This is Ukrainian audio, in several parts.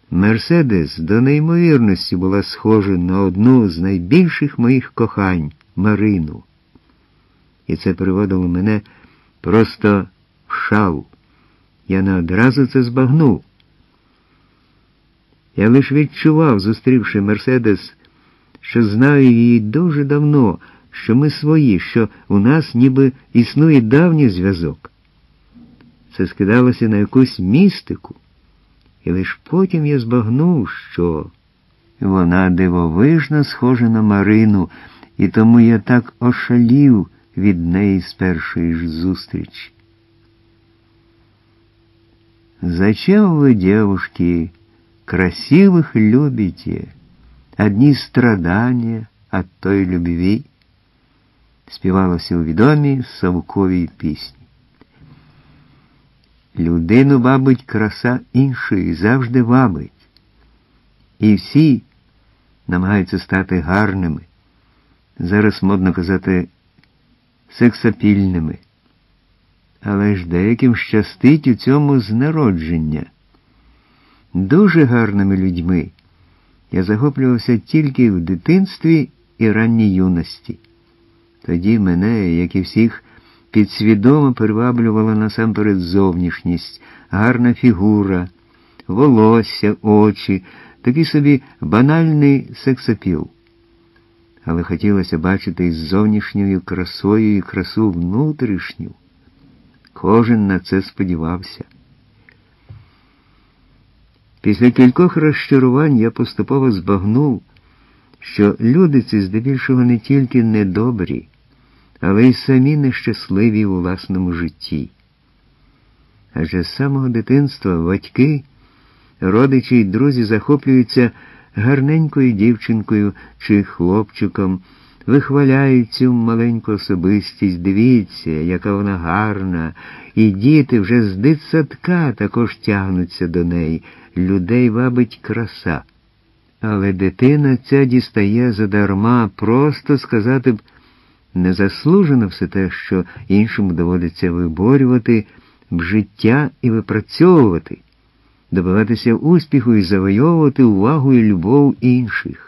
Мерседес до неймовірності була схожа на одну з найбільших моїх кохань – Марину. І це приводило мене просто в шал. Я не одразу це збагнув. Я лише відчував, зустрівши Мерседес, що знаю її дуже давно, що ми свої, що у нас ніби існує давній зв'язок. Це скидалося на якусь містику. І лише потім я збагнув, що вона дивовижно схожа на Марину, і тому я так ошалів від неї з першої ж зустрічі. «Зачем вы, девушки, красивых любите? Одни страдания от той любви?» співалося у відомій Савковій пісні. Людину вабить краса іншої, завжди вабить. І всі намагаються стати гарними. Зараз модно казати сексапільними. Але ж деяким щастить у цьому з народження. Дуже гарними людьми я захоплювався тільки в дитинстві і ранній юності. Тоді мене, як і всіх, підсвідомо приваблювала насамперед зовнішність, гарна фігура, волосся, очі, такий собі банальний сексапіл. Але хотілося бачити із зовнішньою красою і красу внутрішню. Кожен на це сподівався. Після кількох розчарувань я поступово збагнув, що люди ці здебільшого не тільки недобрі, але й самі нещасливі у власному житті. Адже з самого дитинства батьки, родичі й друзі захоплюються гарненькою дівчинкою чи хлопчиком, вихваляють цю маленьку особистість, дивіться, яка вона гарна, і діти вже з дитсадка також тягнуться до неї, людей вабить краса. Але дитина ця дістає задарма, просто сказати б, незаслужено все те, що іншому доводиться виборювати в життя і випрацьовувати, добиватися успіху і завойовувати увагу і любов інших.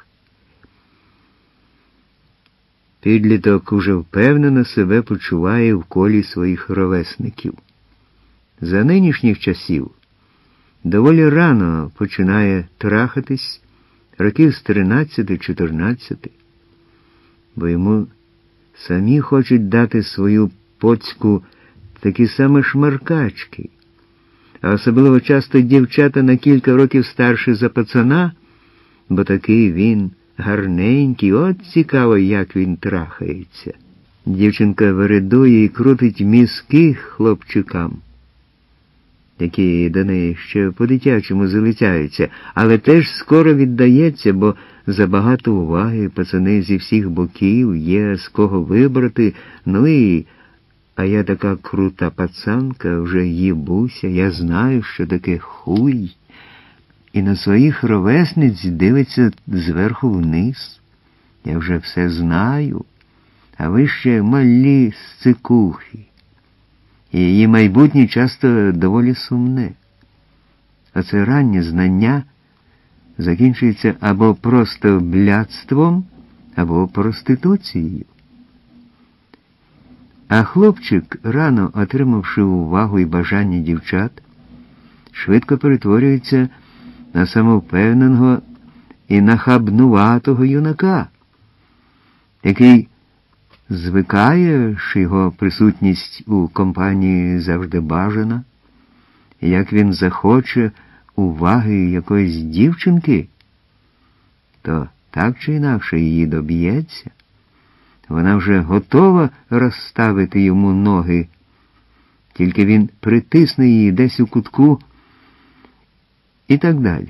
Підліток уже впевнено себе почуває в колі своїх ровесників. За нинішніх часів доволі рано починає трахатись, років з 13-14, бо йому самі хочуть дати свою поцьку такі саме шмаркачки, а особливо часто дівчата на кілька років старші за пацана, бо такий він гарненький, от цікаво, як він трахається. Дівчинка вередує і крутить мізки хлопчикам, які до неї ще по-дитячому залицяються, але теж скоро віддається, бо забагато уваги, пацани зі всіх боків, є з кого вибрати, ну і, а я така крута пацанка, вже їбуся, я знаю, що таке хуй, і на своїх ровесниць дивиться зверху вниз. Я вже все знаю, а ви ще малі сцикухи. І її майбутнє часто доволі сумне. Оце раннє знання закінчується або просто блядством, або проституцією. А хлопчик, рано отримавши увагу і бажання дівчат, швидко перетворюється на самовпевненого і нахабнуватого юнака, який звикає, що його присутність у компанії завжди бажана, і як він захоче уваги якоїсь дівчинки, то так чи інакше її доб'ється. Вона вже готова розставити йому ноги, тільки він притисне її десь у кутку і так далі.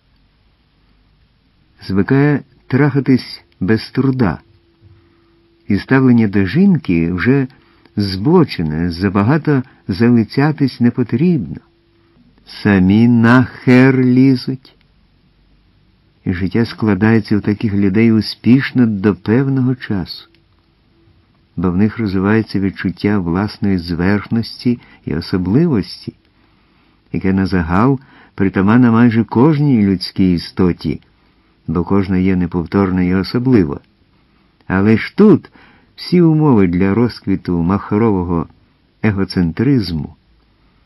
Звикає трахатись без труда. І ставлення до жінки вже збочене, забагато залицятись не потрібно. Самі нахер лізуть. І життя складається у таких людей успішно до певного часу, бо в них розвивається відчуття власної зверхності і особливості, яке на загал притаманна майже кожній людській істоті, бо кожна є неповторна і особлива. Але ж тут всі умови для розквіту махрового егоцентризму,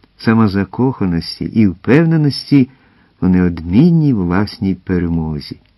самозакоханості і впевненості у неодмінній власній перемозі.